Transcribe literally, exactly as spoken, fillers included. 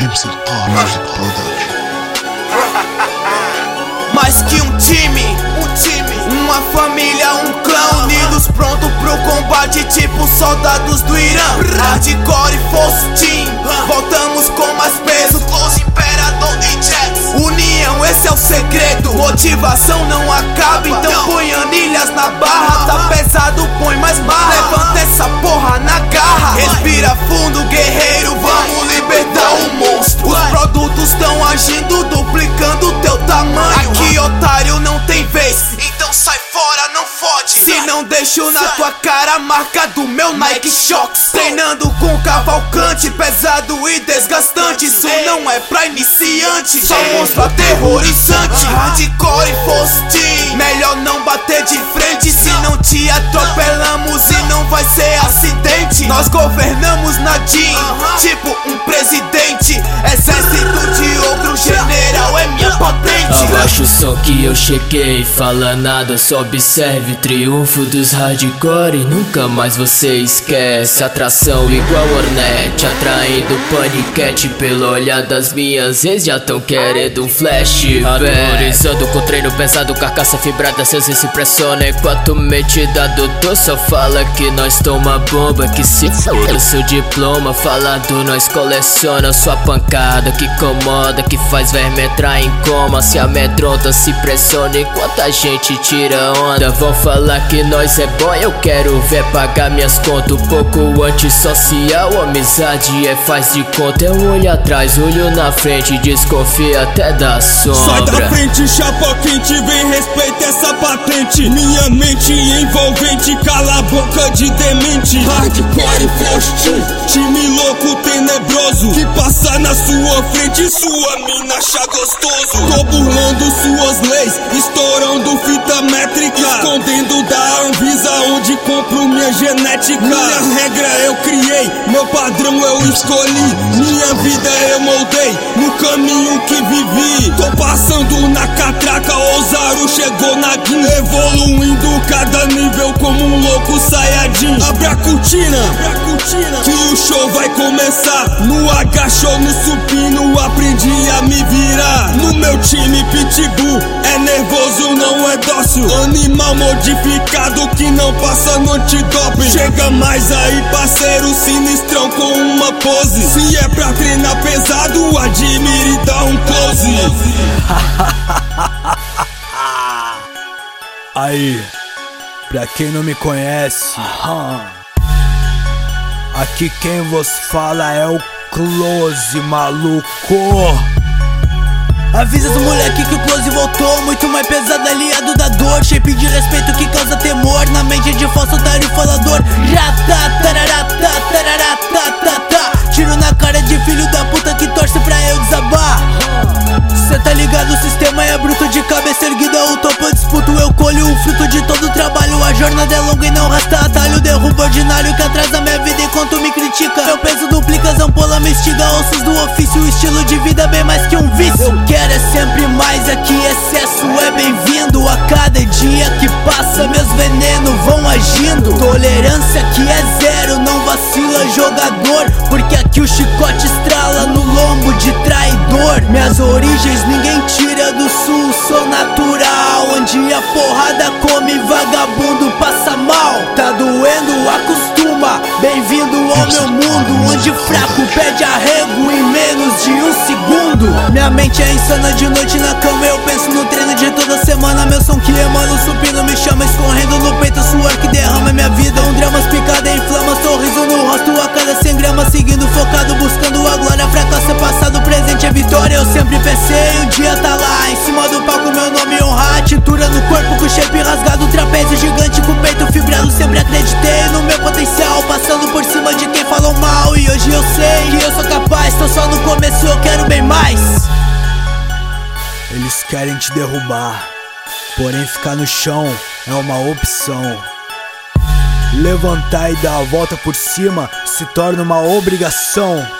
Gibson All Music Production. Mais que um time, um time, uma família, um clã, unidos pronto pro combate, tipo soldados do Irã. Hardcore e Force Team, voltamos com mais peso, Close, Imperador e Jax. União, esse é o segredo, motivação não acaba, então põe anilhas na barra. Tá pesado, põe mais barra, levanta essa porra na garra. Respira fundo, guerreiro, vamos libertar o monstro. Os produtos tão agindo, duplicando teu tamanho. Aqui otário não tem vez, então sai fora, não fode. Se não deixo na tua cara a marca do meu Nike Shox. Treinando com Cavalcante, pesado e desgastante. Isso não é pra iniciante, só monstro aterrorizante. Hardcore e Force Team, melhor não bater de frente. Se não te atropelamos e não vai ser acidente. Nós governamos na Jean, tipo um presidente. Exército de outro general é minha patente. Abaixa o som que eu cheguei, fala nada, só observe. Triunfo dos hardcore, nunca mais você esquece. Atração igual Hornet, atraindo paniquete. Pelo olhar das minhas ex já tão querendo um flashback. Aterrorizando com treino pesado, carcaça fibrada, seus se impressiona. Enquanto metida doutor só fala que nós toma bomba. Que se foda o seu diploma, falado nós coleciona. Sua pancada que incomoda, que faz verme entrar em coma. Se amedronta, se pressiona enquanto a gente tira onda. Vão falar que nós é boy, eu quero ver pagar minhas contas. Um pouco antissocial, amizade é faz de conta. É um olho atrás, olho na frente, desconfia até da sombra. Sai da frente, chapa quente, vem respeita essa patente. Minha mente envolvente, cala a boca de demente. Hardcore e Force, time louco tenebroso, que passa na sua frente, sua mina acha gostoso. Tô burlando suas leis, estourando fita métrica, escondendo da Anvisa onde compro minha genética. Minha regra eu criei, meu padrão eu escolhi. Minha vida eu moldei, no caminho que vivi. Tô passando na catraca, Ozaru chegou na guin. Evoluindo cada nível como um louco Saiyajin. Abre a cortina, que o show vai começar. No agachou, no supino, aprendi a me virar. No meu time Pitbull, é nervoso, não é dócil. Animal modificado que não passa no antidoping. Chega mais aí, parceiro, sinistrão com uma pose. Se é pra treinar pesado, admire e dá um close. Aí, pra quem não me conhece, aqui quem vos fala é o Close, maluco. Avisa os moleque que o Close voltou, muito mais pesado, aliado da dor. Shape de respeito que causa temor, na mente de falso otário falador. Tiro na cara de filho da puta que torce pra eu desabar. Cê tá ligado, o sistema é bruto, de cabeça erguida, o topo eu disputo. Eu colho o fruto de todo o trabalho, a jornada é longa e não resta atalho. Derrubo ordinário que atrasa minha vida enquanto me critica. Meu peso duplica, as ampola me estiga, ossos do ofício, estilo de vida bem mais que um vício. Eu quero é sempre mais, aqui excesso é bem-vindo. A cada dia que passa meus venenos vão agindo. Tolerância que é zero, não vacila jogador, porque aqui o chicote estrala no lombo de traidor. Minhas origens ninguém tira do sul, sou natural, onde a porrada come, vagabundo passa mal. Tá doendo, acostuma, bem-vindo ao meu mundo, onde fraco pede arrego em menos de um segundo. Minha mente é insana, de noite na cama eu penso no treino de toda semana. Meu som que emana, o supino me chama, escorrendo no peito, suor que derrama minha vida. Um drama picada, inflama, sorriso no rosto a cada cem gramas. Seguindo focado, buscando a glória, fracasso é passado, presente é vitória. Eu sempre pensei, um dia tá lá em cima do palco, meu nome honrar. A tintura no corpo com shape rasgado, trapézio gigante com peito fibrado. Sempre acreditei no meu potencial, passando por cima de quem falou mal. E hoje eu sei que eu sou capaz, tô só no começo, eu quero bem mais. Eles querem te derrubar, porém ficar no chão é uma opção. Levantar e dar a volta por cima se torna uma obrigação.